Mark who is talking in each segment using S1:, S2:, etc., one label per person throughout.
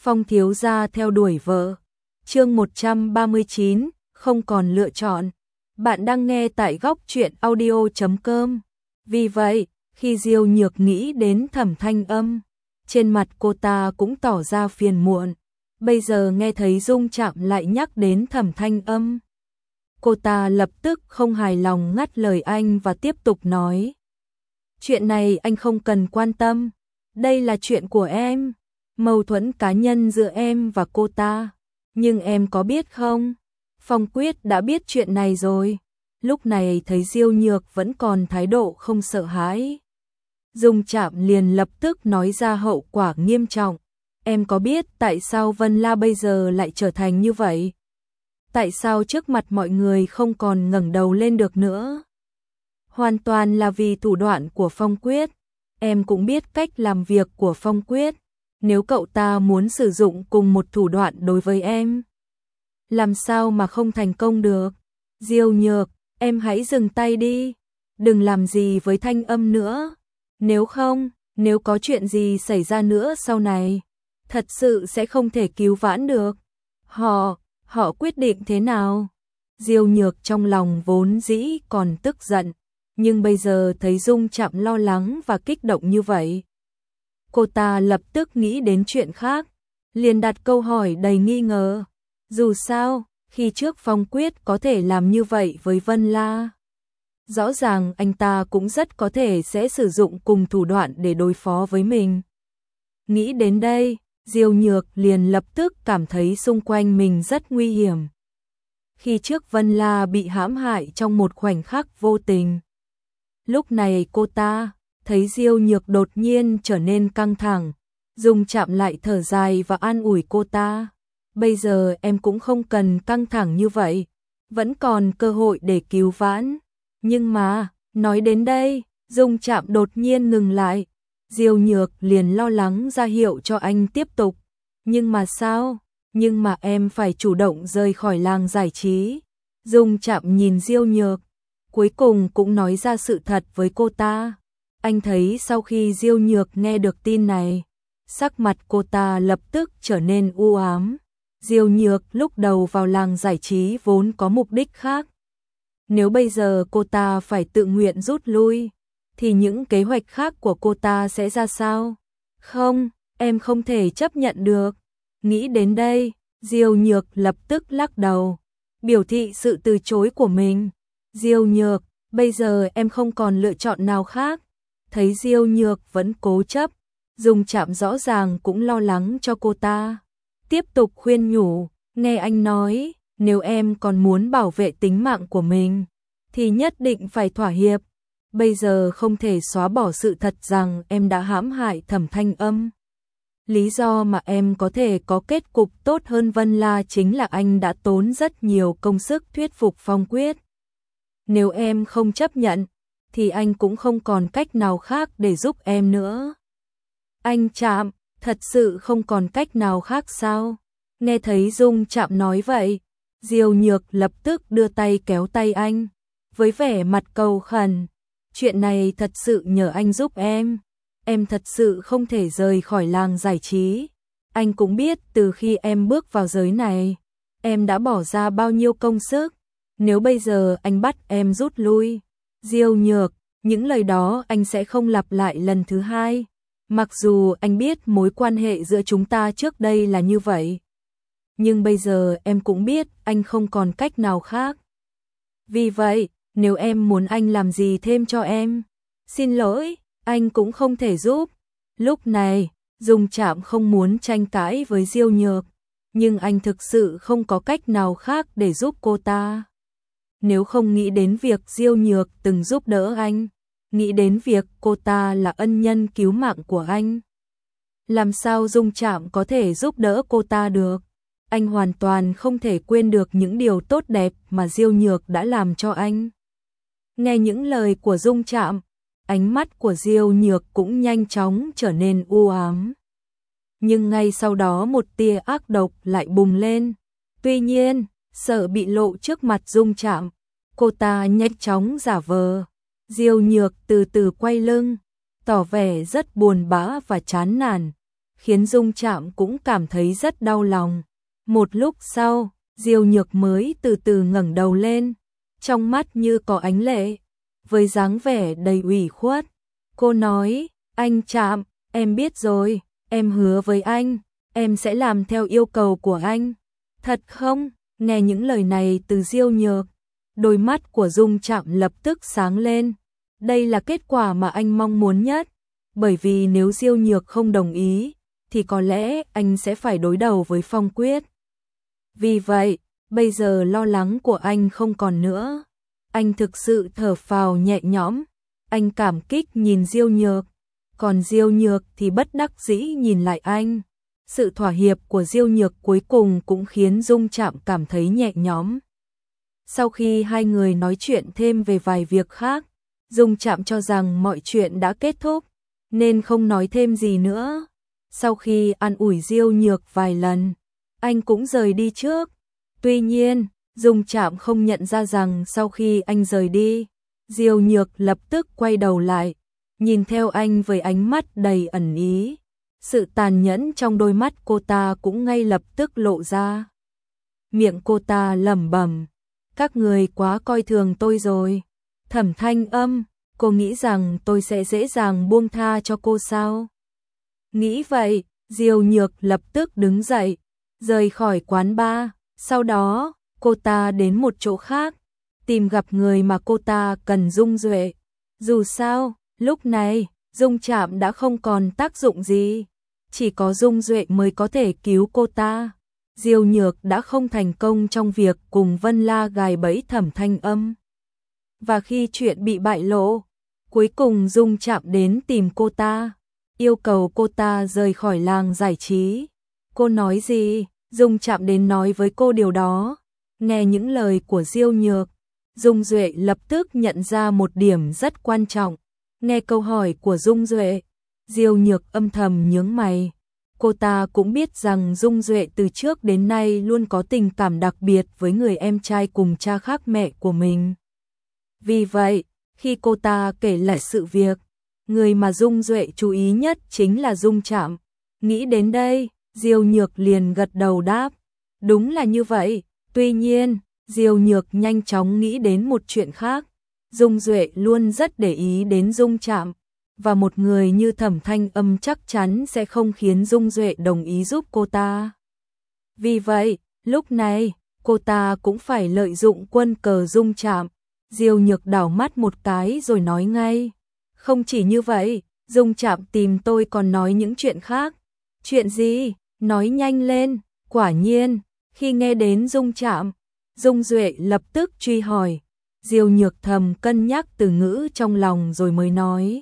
S1: Phong thiếu gia theo đuổi vợ. Chương 139, không còn lựa chọn. Bạn đang nghe tại góc truyện audio.com. Vì vậy, khi Diêu Nhược nghĩ đến Thẩm Thanh Âm, trên mặt cô ta cũng tỏ ra phiền muộn. Bây giờ nghe thấy Dung Trạm lại nhắc đến Thẩm Thanh Âm, cô ta lập tức không hài lòng ngắt lời anh và tiếp tục nói. Chuyện này anh không cần quan tâm, đây là chuyện của em, mâu thuẫn cá nhân giữa em và cô ta. Nhưng em có biết không, Phong Quyết đã biết chuyện này rồi. Lúc này thấy Diêu Nhược vẫn còn thái độ không sợ hãi, Dung Trạm liền lập tức nói ra hậu quả nghiêm trọng. Em có biết tại sao Vân La bây giờ lại trở thành như vậy? Tại sao trước mặt mọi người không còn ngẩng đầu lên được nữa? Hoàn toàn là vì thủ đoạn của Phong Quyết. Em cũng biết cách làm việc của Phong Quyết. Nếu cậu ta muốn sử dụng cùng một thủ đoạn đối với em, làm sao mà không thành công được? Diêu Nhược, em hãy dừng tay đi. Đừng làm gì với Thanh Âm nữa. Nếu không, nếu có chuyện gì xảy ra nữa sau này, thật sự sẽ không thể cứu vãn được. Họ quyết định thế nào? Diêu Nhược trong lòng vốn dĩ còn tức giận, nhưng bây giờ thấy Dung Trạm lo lắng và kích động như vậy, cô ta lập tức nghĩ đến chuyện khác, liền đặt câu hỏi đầy nghi ngờ. Dù sao, khi trước Phong Quyết có thể làm như vậy với Vân La, rõ ràng anh ta cũng rất có thể sẽ sử dụng cùng thủ đoạn để đối phó với mình. Nghĩ đến đây, Diêu Nhược liền lập tức cảm thấy xung quanh mình rất nguy hiểm. Khi trước Vân La bị hãm hại trong một khoảnh khắc vô tình. Lúc này cô ta thấy Diêu Nhược đột nhiên trở nên căng thẳng, Dung Trạm lại thở dài và an ủi cô ta. Bây giờ em cũng không cần căng thẳng như vậy, vẫn còn cơ hội để cứu vãn. Nhưng mà, nói đến đây, Dung Trạm đột nhiên ngừng lại. Diêu Nhược liền lo lắng ra hiệu cho anh tiếp tục. Nhưng mà sao? Nhưng mà em phải chủ động rời khỏi làng giải trí. Dung Trạm nhìn Diêu Nhược, cuối cùng cũng nói ra sự thật với cô ta. Anh thấy sau khi Diêu Nhược nghe được tin này, sắc mặt cô ta lập tức trở nên u ám. Diêu Nhược lúc đầu vào làng giải trí vốn có mục đích khác. Nếu bây giờ cô ta phải tự nguyện rút lui, thì những kế hoạch khác của cô ta sẽ ra sao? Không, em không thể chấp nhận được. Nghĩ đến đây, Diêu Nhược lập tức lắc đầu, biểu thị sự từ chối của mình. Diêu Nhược, bây giờ em không còn lựa chọn nào khác. Thấy Diêu Nhược vẫn cố chấp, Dung Trạm rõ ràng cũng lo lắng cho cô ta. Tiếp tục khuyên nhủ, nghe anh nói, nếu em còn muốn bảo vệ tính mạng của mình, thì nhất định phải thỏa hiệp. Bây giờ không thể xóa bỏ sự thật rằng em đã hãm hại Thẩm Thanh Âm. Lý do mà em có thể có kết cục tốt hơn Vân La chính là anh đã tốn rất nhiều công sức thuyết phục Phong Quyết. Nếu em không chấp nhận, thì anh cũng không còn cách nào khác để giúp em nữa. Anh Trạm, thật sự không còn cách nào khác sao? Nghe thấy Dung Trạm nói vậy, Diêu Nhược lập tức đưa tay kéo tay anh, với vẻ mặt cầu khẩn. Chuyện này thật sự nhờ anh giúp em thật sự không thể rời khỏi làng giải trí. Anh cũng biết từ khi em bước vào giới này, em đã bỏ ra bao nhiêu công sức. Nếu bây giờ anh bắt em rút lui, Diêu Nhược, những lời đó anh sẽ không lặp lại lần thứ hai. Mặc dù anh biết mối quan hệ giữa chúng ta trước đây là như vậy, nhưng bây giờ em cũng biết anh không còn cách nào khác. Vì vậy, nếu em muốn anh làm gì thêm cho em, xin lỗi, anh cũng không thể giúp. Lúc này, Dung Trạm không muốn tranh cãi với Diêu Nhược, nhưng anh thực sự không có cách nào khác để giúp cô ta. Nếu không nghĩ đến việc Diêu Nhược từng giúp đỡ anh, nghĩ đến việc cô ta là ân nhân cứu mạng của anh, làm sao Dung Trạm có thể giúp đỡ cô ta được? Anh hoàn toàn không thể quên được những điều tốt đẹp mà Diêu Nhược đã làm cho anh. Nghe những lời của Dung Trạm, ánh mắt của Diêu Nhược cũng nhanh chóng trở nên u ám. Nhưng ngay sau đó một tia ác độc lại bùng lên. Tuy nhiên, sợ bị lộ trước mặt Dung Trạm, cô ta nhanh chóng giả vờ. Diêu Nhược từ từ quay lưng, tỏ vẻ rất buồn bã và chán nản. khiến Dung Trạm cũng cảm thấy rất đau lòng. Một lúc sau, Diêu Nhược mới từ từ ngẩng đầu lên, trong mắt như có ánh lệ, với dáng vẻ đầy ủy khuất. Cô nói, anh Trạm, em biết rồi, em hứa với anh, em sẽ làm theo yêu cầu của anh. Thật không? Nghe những lời này từ Diêu Nhược, đôi mắt của Dung Trạm lập tức sáng lên. Đây là kết quả mà anh mong muốn nhất, bởi vì nếu Diêu Nhược không đồng ý, thì có lẽ anh sẽ phải đối đầu với Phong Quyết. Vì vậy, bây giờ lo lắng của anh không còn nữa. Anh thực sự thở phào nhẹ nhõm, anh cảm kích nhìn Diêu Nhược, còn Diêu Nhược thì bất đắc dĩ nhìn lại anh. Sự thỏa hiệp của Diêu Nhược cuối cùng cũng khiến Dung Trạm cảm thấy nhẹ nhõm. Sau khi hai người nói chuyện thêm về vài việc khác, Dung Trạm cho rằng mọi chuyện đã kết thúc, nên không nói thêm gì nữa. Sau khi an ủi Diêu Nhược vài lần, anh cũng rời đi trước. Tuy nhiên, Dung Trạm không nhận ra rằng sau khi anh rời đi, Diêu Nhược lập tức quay đầu lại, nhìn theo anh với ánh mắt đầy ẩn ý. Sự tàn nhẫn trong đôi mắt cô ta cũng ngay lập tức lộ ra. Miệng cô ta lẩm bẩm, các người quá coi thường tôi rồi. Thẩm Thanh Âm, cô nghĩ rằng tôi sẽ dễ dàng buông tha cho cô sao? Nghĩ vậy, Diêu Nhược lập tức đứng dậy, rời khỏi quán bar. Sau đó, cô ta đến một chỗ khác, tìm gặp người mà cô ta cần, Dung Duệ. Dù sao, lúc này, Dung Trạm đã không còn tác dụng gì, chỉ có Dung Duệ mới có thể cứu cô ta. Diêu Nhược đã không thành công trong việc cùng Vân La gài bẫy Thẩm Thanh Âm. Và khi chuyện bị bại lộ, cuối cùng Dung Trạm đến tìm cô ta, yêu cầu cô ta rời khỏi làng giải trí. Cô nói gì? Dung Trạm đến nói với cô điều đó. Nghe những lời của Diêu Nhược, Dung Duệ lập tức nhận ra một điểm rất quan trọng. Nghe câu hỏi của Dung Duệ, Diêu Nhược âm thầm nhướng mày. Cô ta cũng biết rằng Dung Duệ từ trước đến nay luôn có tình cảm đặc biệt với người em trai cùng cha khác mẹ của mình. Vì vậy, khi cô ta kể lại sự việc, người mà Dung Duệ chú ý nhất chính là Dung Trạm. Nghĩ đến đây, Diêu Nhược liền gật đầu đáp, đúng là như vậy. Tuy nhiên, Diêu Nhược nhanh chóng nghĩ đến một chuyện khác. Dung Duệ luôn rất để ý đến Dung Trạm, và một người như Thẩm Thanh Âm chắc chắn sẽ không khiến Dung Duệ đồng ý giúp cô ta. Vì vậy, lúc này, cô ta cũng phải lợi dụng quân cờ Dung Trạm. Diêu Nhược đảo mắt một cái rồi nói ngay, không chỉ như vậy, Dung Trạm tìm tôi còn nói những chuyện khác. Chuyện gì? Nói nhanh lên. Quả nhiên, khi nghe đến Dung Trạm, Dung Duệ lập tức truy hỏi. Diêu Nhược thầm cân nhắc từ ngữ trong lòng rồi mới nói,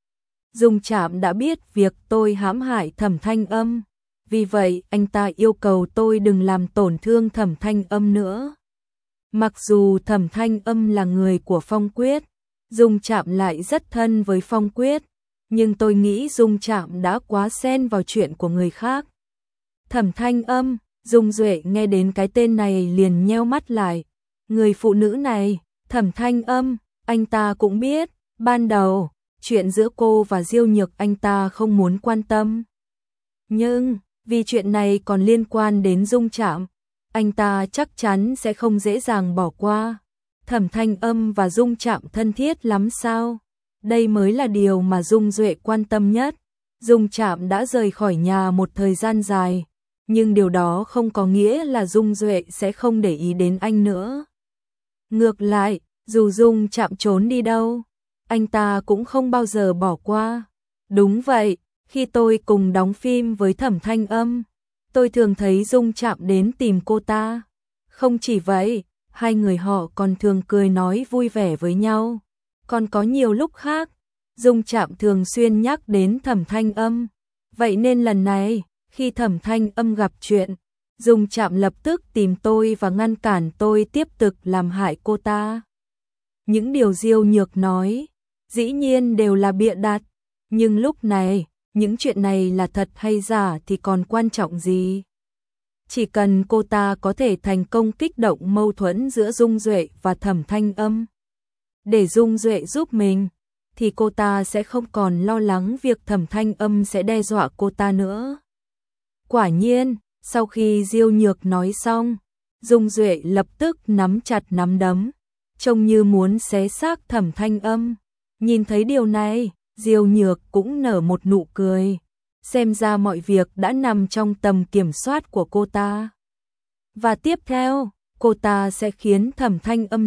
S1: Dung Trạm đã biết việc tôi hãm hại Thẩm Thanh Âm, vì vậy anh ta yêu cầu tôi đừng làm tổn thương Thẩm Thanh Âm nữa. Mặc dù Thẩm Thanh Âm là người của Phong Quyết, Dung Trạm lại rất thân với Phong Quyết, nhưng tôi nghĩ Dung Trạm đã quá xen vào chuyện của người khác. Thẩm Thanh Âm, Dung Duệ nghe đến cái tên này liền nheo mắt lại. Người phụ nữ này, Thẩm Thanh Âm, anh ta cũng biết, ban đầu, chuyện giữa cô và Diêu Nhược anh ta không muốn quan tâm. Nhưng, vì chuyện này còn liên quan đến Dung Trạm, anh ta chắc chắn sẽ không dễ dàng bỏ qua. Thẩm Thanh Âm và Dung Trạm thân thiết lắm sao? Đây mới là điều mà Dung Duệ quan tâm nhất. Dung Trạm đã rời khỏi nhà một thời gian dài, nhưng điều đó không có nghĩa là Dung Duệ sẽ không để ý đến anh nữa. Ngược lại, dù Dung Trạm trốn đi đâu, anh ta cũng không bao giờ bỏ qua. Đúng vậy, khi tôi cùng đóng phim với Thẩm Thanh Âm, tôi thường thấy Dung Trạm đến tìm cô ta. Không chỉ vậy, hai người họ còn thường cười nói vui vẻ với nhau. Còn có nhiều lúc khác, Dung Trạm thường xuyên nhắc đến Thẩm Thanh Âm. Vậy nên lần này, khi Thẩm Thanh Âm gặp chuyện, Dung Trạm lập tức tìm tôi và ngăn cản tôi tiếp tục làm hại cô ta. Những điều Diêu Nhược nói, dĩ nhiên đều là bịa đặt, nhưng lúc này, những chuyện này là thật hay giả thì còn quan trọng gì? Chỉ cần cô ta có thể thành công kích động mâu thuẫn giữa Dung Duệ và Thẩm Thanh Âm, để Dung Duệ giúp mình, thì cô ta sẽ không còn lo lắng việc Thẩm Thanh Âm sẽ đe dọa cô ta nữa. Quả nhiên, sau khi Diêu Nhược nói xong, Dung Duệ lập tức nắm chặt nắm đấm, trông như muốn xé xác Thẩm Thanh Âm. Nhìn thấy điều này, Diêu Nhược cũng nở một nụ cười, xem ra mọi việc đã nằm trong tầm kiểm soát của cô ta. Và tiếp theo, cô ta sẽ khiến Thẩm Thanh Âm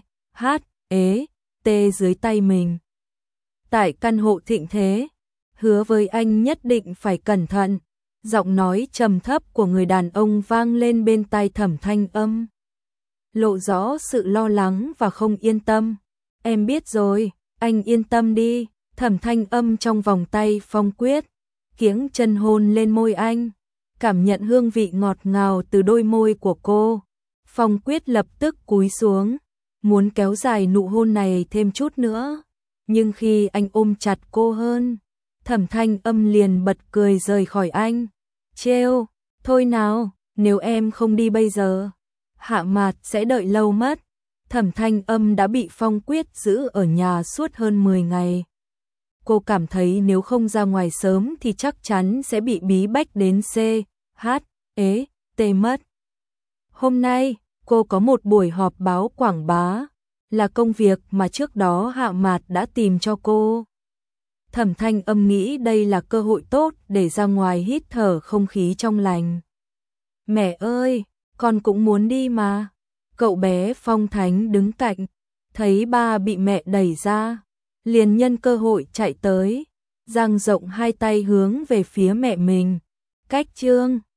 S1: T dưới tay mình. Tại căn hộ thịnh thế, hứa với anh nhất định phải cẩn thận. Giọng nói trầm thấp của người đàn ông vang lên bên tai Thẩm Thanh Âm, lộ rõ sự lo lắng và không yên tâm. Em biết rồi, anh yên tâm đi. Thẩm Thanh Âm trong vòng tay Phong Quyết, kiếng chân hôn lên môi anh, cảm nhận hương vị ngọt ngào từ đôi môi của cô. Phong Quyết lập tức cúi xuống, muốn kéo dài nụ hôn này thêm chút nữa, nhưng khi anh ôm chặt cô hơn, Thẩm Thanh Âm liền bật cười rời khỏi anh. Trêu, thôi nào, nếu em không đi bây giờ, Hạ Mạt sẽ đợi lâu mất. Thẩm Thanh Âm đã bị Phong Quyết giữ ở nhà suốt hơn 10 ngày. Cô cảm thấy nếu không ra ngoài sớm thì chắc chắn sẽ bị bí bách đến mất. Hôm nay, cô có một buổi họp báo quảng bá, là công việc mà trước đó Hạ Mạt đã tìm cho cô. Thẩm Thanh Âm nghĩ đây là cơ hội tốt để ra ngoài hít thở không khí trong lành. Mẹ ơi, con cũng muốn đi mà. Cậu bé Phong Thánh đứng cạnh, thấy ba bị mẹ đẩy ra, liền nhân cơ hội chạy tới, dang rộng hai tay hướng về phía mẹ mình. Cách chương